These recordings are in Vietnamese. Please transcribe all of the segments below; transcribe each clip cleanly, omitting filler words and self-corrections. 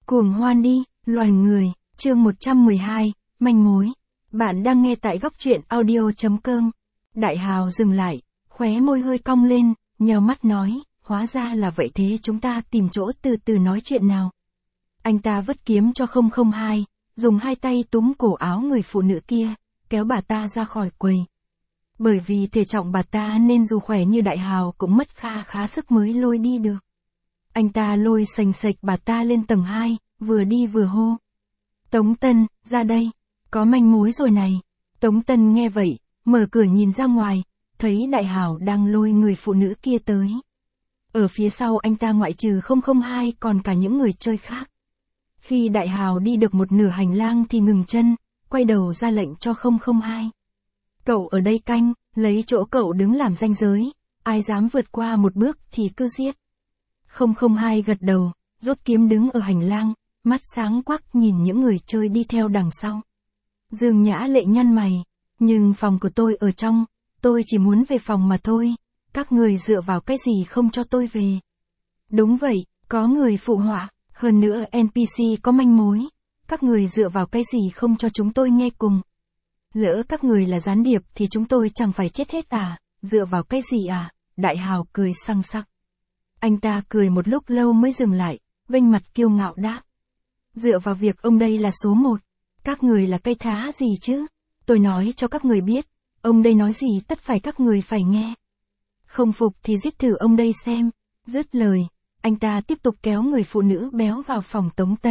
Cuồng hoan đi, loài người, chương 112, manh mối. Bạn đang nghe tại góc truyện audio.com. Đại Hào dừng lại, khóe môi hơi cong lên, nheo mắt nói, hóa ra là vậy, thế chúng ta tìm chỗ từ từ nói chuyện nào. Anh ta vứt kiếm cho 002, dùng hai tay túm cổ áo người phụ nữ kia, kéo bà ta ra khỏi quầy. Bởi vì thể trọng bà ta nên dù khỏe như Đại Hào cũng mất khá sức mới lôi đi được. Anh ta lôi sành sạch bà ta lên tầng 2, vừa đi vừa hô. Tống Tân, ra đây, có manh mối rồi này. Tống Tân nghe vậy, mở cửa nhìn ra ngoài, thấy Đại Hào đang lôi người phụ nữ kia tới. Ở phía sau anh ta ngoại trừ 002 còn cả những người chơi khác. Khi Đại Hào đi được một nửa hành lang thì ngừng chân, quay đầu ra lệnh cho 002. Cậu ở đây canh, lấy chỗ cậu đứng làm ranh giới, ai dám vượt qua một bước thì cứ giết. 002 gật đầu, rút kiếm đứng ở hành lang, mắt sáng quắc nhìn những người chơi đi theo đằng sau. Dương Nhã Lệ nhăn mày, nhưng phòng của tôi ở trong, tôi chỉ muốn về phòng mà thôi, các người dựa vào cái gì không cho tôi về. Đúng vậy, có người phụ họa, hơn nữa NPC có manh mối, các người dựa vào cái gì không cho chúng tôi nghe cùng. Lỡ các người là gián điệp thì chúng tôi chẳng phải chết hết à, dựa vào cái gì à, Đại Hào cười sằng sặc. Anh ta cười một lúc lâu mới dừng lại, vênh mặt kiêu ngạo đáp. Dựa vào việc ông đây là số 1, các người là cây thá gì chứ, tôi nói cho các người biết, ông đây nói gì tất phải các người phải nghe. Không phục thì giết thử ông đây xem, dứt lời, anh ta tiếp tục kéo người phụ nữ béo vào phòng Tống Tân.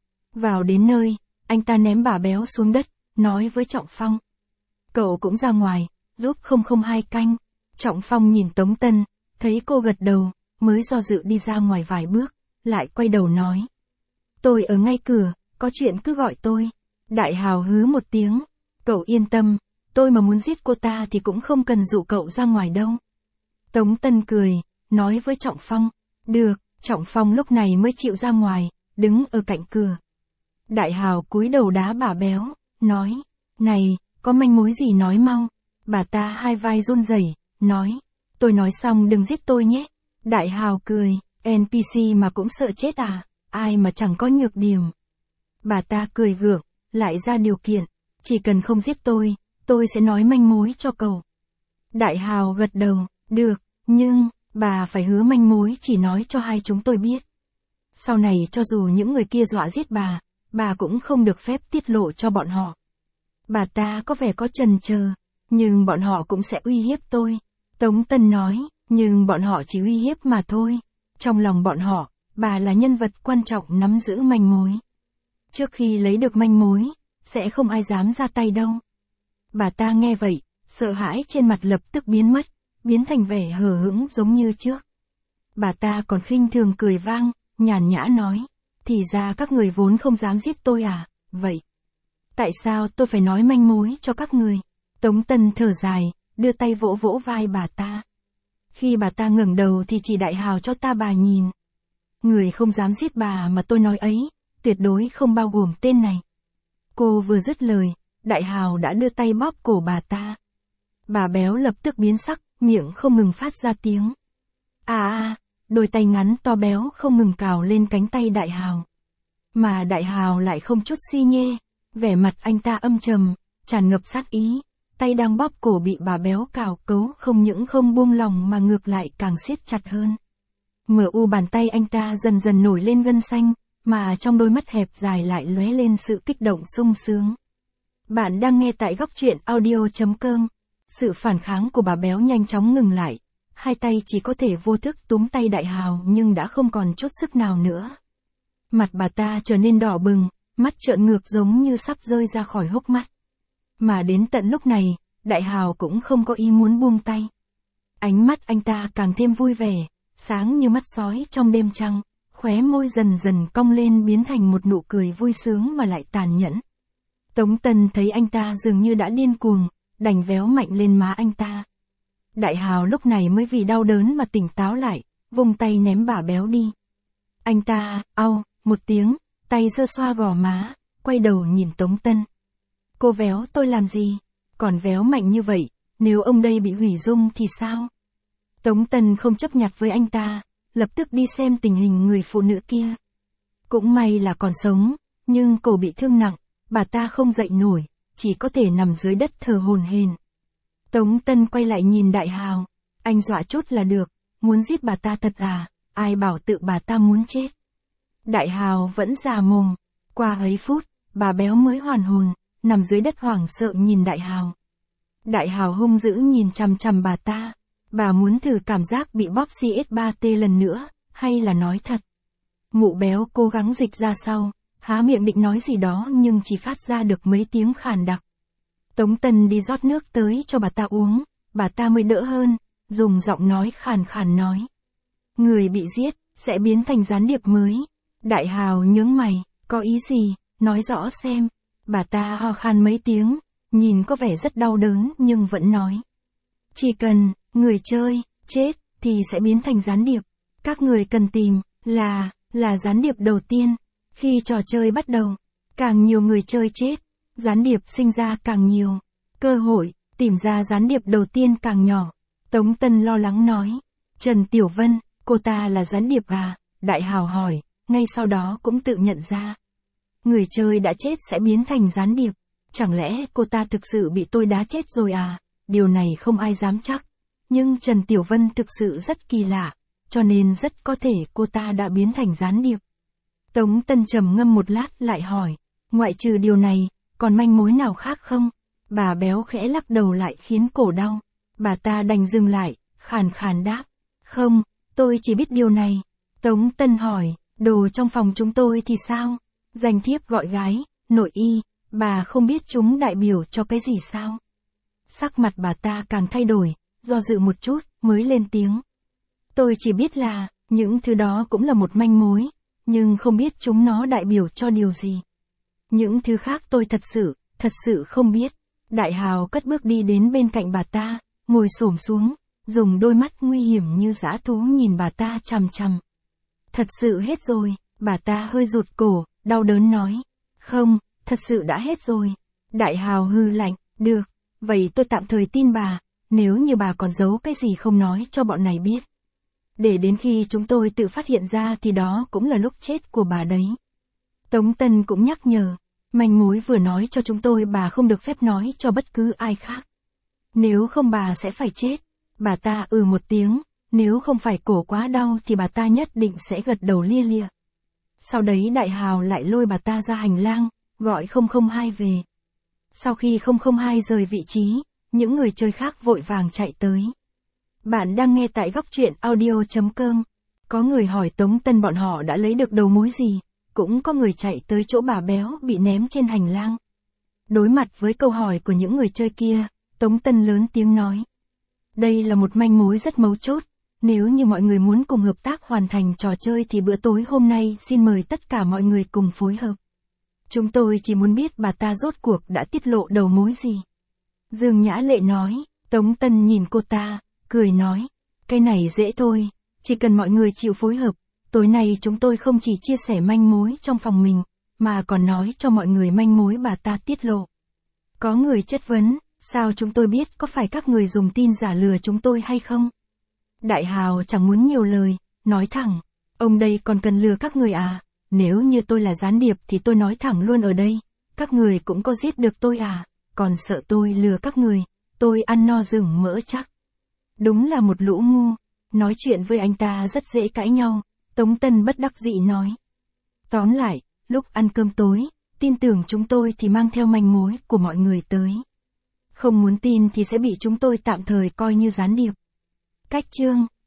Vào đến nơi, anh ta ném bà béo xuống đất, nói với Trọng Phong. Cậu cũng ra ngoài, giúp 002 canh. Trọng Phong nhìn Tống Tân, thấy cô gật đầu, mới do dự đi ra ngoài vài bước, lại quay đầu nói. Tôi ở ngay cửa, có chuyện cứ gọi tôi. Đại Hào hứ một tiếng, cậu yên tâm, tôi mà muốn giết cô ta thì cũng không cần dụ cậu ra ngoài đâu. Tống Tân cười, nói với Trọng Phong, được, Trọng Phong lúc này mới chịu ra ngoài, đứng ở cạnh cửa. Đại Hào cúi đầu đá bà béo, nói, này, có manh mối gì nói mau. Bà ta hai vai run rẩy, nói, tôi nói xong đừng giết tôi nhé. Đại Hào cười, NPC mà cũng sợ chết à, ai mà chẳng có nhược điểm. Bà ta cười gượng, lại ra điều kiện, chỉ cần không giết tôi sẽ nói manh mối cho cậu. Đại Hào gật đầu, được, nhưng, bà phải hứa manh mối chỉ nói cho hai chúng tôi biết. Sau này cho dù những người kia dọa giết bà cũng không được phép tiết lộ cho bọn họ. Bà ta có vẻ có chần chờ, nhưng bọn họ cũng sẽ uy hiếp tôi. Tống Tân nói, nhưng bọn họ chỉ uy hiếp mà thôi. Trong lòng bọn họ, bà là nhân vật quan trọng nắm giữ manh mối. Trước khi lấy được manh mối, sẽ không ai dám ra tay đâu. Bà ta nghe vậy, sợ hãi trên mặt lập tức biến mất, biến thành vẻ hờ hững giống như trước. Bà ta còn khinh thường cười vang, nhàn nhã nói, thì ra các người vốn không dám giết tôi à, vậy. Tại sao tôi phải nói manh mối cho các người? Tống Tân thở dài, đưa tay vỗ vỗ vai bà ta. Khi bà ta ngẩng đầu thì chỉ Đại Hào cho ta bà nhìn. Người không dám giết bà mà tôi nói ấy, tuyệt đối không bao gồm tên này. Cô vừa dứt lời, Đại Hào đã đưa tay bóp cổ bà ta. Bà béo lập tức biến sắc, miệng không ngừng phát ra tiếng. Đôi tay ngắn to béo không ngừng cào lên cánh tay Đại Hào. Mà Đại Hào lại không chút si nhê, vẻ mặt anh ta âm trầm, tràn ngập sát ý, tay đang bóp cổ bị bà béo cào cấu không những không buông lòng mà ngược lại càng siết chặt hơn. Bàn tay anh ta dần dần nổi lên gân xanh, mà trong đôi mắt hẹp dài lại lóe lên sự kích động sung sướng. Bạn đang nghe tại góc truyện audio.com. Sự phản kháng của bà béo nhanh chóng ngừng lại, hai tay chỉ có thể vô thức túm tay Đại Hào nhưng đã không còn chút sức nào nữa. Mặt bà ta trở nên đỏ bừng, mắt trợn ngược giống như sắp rơi ra khỏi hốc mắt. Mà đến tận lúc này, Đại Hào cũng không có ý muốn buông tay. Ánh mắt anh ta càng thêm vui vẻ, sáng như mắt sói trong đêm trăng, khóe môi dần dần cong lên biến thành một nụ cười vui sướng mà lại tàn nhẫn. Tống Tân thấy anh ta dường như đã điên cuồng, đành véo mạnh lên má anh ta. Đại Hào lúc này mới vì đau đớn mà tỉnh táo lại, vung tay ném bà béo đi. Anh ta, một tiếng, tay giơ xoa gò má, quay đầu nhìn Tống Tân. Cô véo tôi làm gì? Còn véo mạnh như vậy, nếu ông đây bị hủy dung thì sao? Tống Tân không chấp nhặt với anh ta, lập tức đi xem tình hình người phụ nữ kia. Cũng may là còn sống, nhưng cổ bị thương nặng, bà ta không dậy nổi, chỉ có thể nằm dưới đất thở hổn hển. Tống Tân quay lại nhìn Đại Hào, anh dọa chút là được, muốn giết bà ta thật à, ai bảo tự bà ta muốn chết. Đại Hào vẫn già mồm, qua ấy phút, bà béo mới hoàn hồn, nằm dưới đất hoảng sợ nhìn Đại Hào. Đại Hào hung dữ nhìn chằm chằm bà muốn thử cảm giác bị bóp CS3T lần nữa, hay là nói thật. Mụ béo cố gắng dịch ra sau, há miệng định nói gì đó nhưng chỉ phát ra được mấy tiếng khàn đặc. Tống Tân đi rót nước tới cho bà ta uống, bà ta mới đỡ hơn, dùng giọng nói khàn khàn nói. Người bị giết, sẽ biến thành gián điệp mới. Đại Hào nhướng mày, có ý gì, nói rõ xem. Bà ta ho khan mấy tiếng, nhìn có vẻ rất đau đớn nhưng vẫn nói. Chỉ cần, người chơi, chết, thì sẽ biến thành gián điệp. Các người cần tìm, là gián điệp đầu tiên. Khi trò chơi bắt đầu, càng nhiều người chơi chết, gián điệp sinh ra càng nhiều. Cơ hội, tìm ra gián điệp đầu tiên càng nhỏ. Tống Tân lo lắng nói. Trần Tiểu Vân, cô ta là gián điệp à? Đại Hào hỏi, ngay sau đó cũng tự nhận ra. Người chơi đã chết sẽ biến thành gián điệp. Chẳng lẽ cô ta thực sự bị tôi đá chết rồi à? Điều này không ai dám chắc. Nhưng Trần Tiểu Vân thực sự rất kỳ lạ, cho nên rất có thể cô ta đã biến thành gián điệp. Tống Tân trầm ngâm một lát lại hỏi, ngoại trừ điều này, còn manh mối nào khác không? Bà béo khẽ lắc đầu lại khiến cổ đau. Bà ta đành dừng lại, khàn khàn đáp. Không, tôi chỉ biết điều này. Tống Tân hỏi, đồ trong phòng chúng tôi thì sao? Danh thiếp gọi gái, nội y, bà không biết chúng đại biểu cho cái gì sao? Sắc mặt bà ta càng thay đổi, do dự một chút, mới lên tiếng. Tôi chỉ biết là, những thứ đó cũng là một manh mối, nhưng không biết chúng nó đại biểu cho điều gì. Những thứ khác tôi thật sự không biết. Đại Hào cất bước đi đến bên cạnh bà ta, ngồi xổm xuống, dùng đôi mắt nguy hiểm như dã thú nhìn bà ta chằm chằm. Thật sự hết rồi, bà ta hơi rụt cổ, đau đớn nói. Không, thật sự đã hết rồi. Đại Hào hư lạnh, được, vậy tôi tạm thời tin bà, nếu như bà còn giấu cái gì không nói cho bọn này biết. Để đến khi chúng tôi tự phát hiện ra thì đó cũng là lúc chết của bà đấy. Tống Tân cũng nhắc nhở, manh mối vừa nói cho chúng tôi bà không được phép nói cho bất cứ ai khác. Nếu không bà sẽ phải chết. Bà ta một tiếng, nếu không phải cổ quá đau thì bà ta nhất định sẽ gật đầu lia lịa. Sau đấy Đại Hào lại lôi bà ta ra hành lang, gọi 002 về. Sau khi 002 rời vị trí, những người chơi khác vội vàng chạy tới. Bạn đang nghe tại góc truyện audio.com. Có người hỏi Tống Tân bọn họ đã lấy được đầu mối gì, cũng có người chạy tới chỗ bà béo bị ném trên hành lang. Đối mặt với câu hỏi của những người chơi kia, Tống Tân lớn tiếng nói. Đây là một manh mối rất mấu chốt, nếu như mọi người muốn cùng hợp tác hoàn thành trò chơi thì bữa tối hôm nay xin mời tất cả mọi người cùng phối hợp. Chúng tôi chỉ muốn biết bà ta rốt cuộc đã tiết lộ đầu mối gì. Dương Nhã Lệ nói, Tống Tân nhìn cô ta, cười nói, cái này dễ thôi, chỉ cần mọi người chịu phối hợp, tối nay chúng tôi không chỉ chia sẻ manh mối trong phòng mình, mà còn nói cho mọi người manh mối bà ta tiết lộ. Có người chất vấn, sao chúng tôi biết có phải các người dùng tin giả lừa chúng tôi hay không? Đại Hào chẳng muốn nhiều lời, nói thẳng, ông đây còn cần lừa các người à? Nếu như tôi là gián điệp thì tôi nói thẳng luôn ở đây, các người cũng có giết được tôi à? Còn sợ tôi lừa các người, tôi ăn no rừng mỡ chắc. Đúng là một lũ ngu, nói chuyện với anh ta rất dễ cãi nhau, Tống Tân bất đắc dĩ nói. Tóm lại, lúc ăn cơm tối, tin tưởng chúng tôi thì mang theo manh mối của mọi người tới. Không muốn tin thì sẽ bị chúng tôi tạm thời coi như gián điệp. Cách chương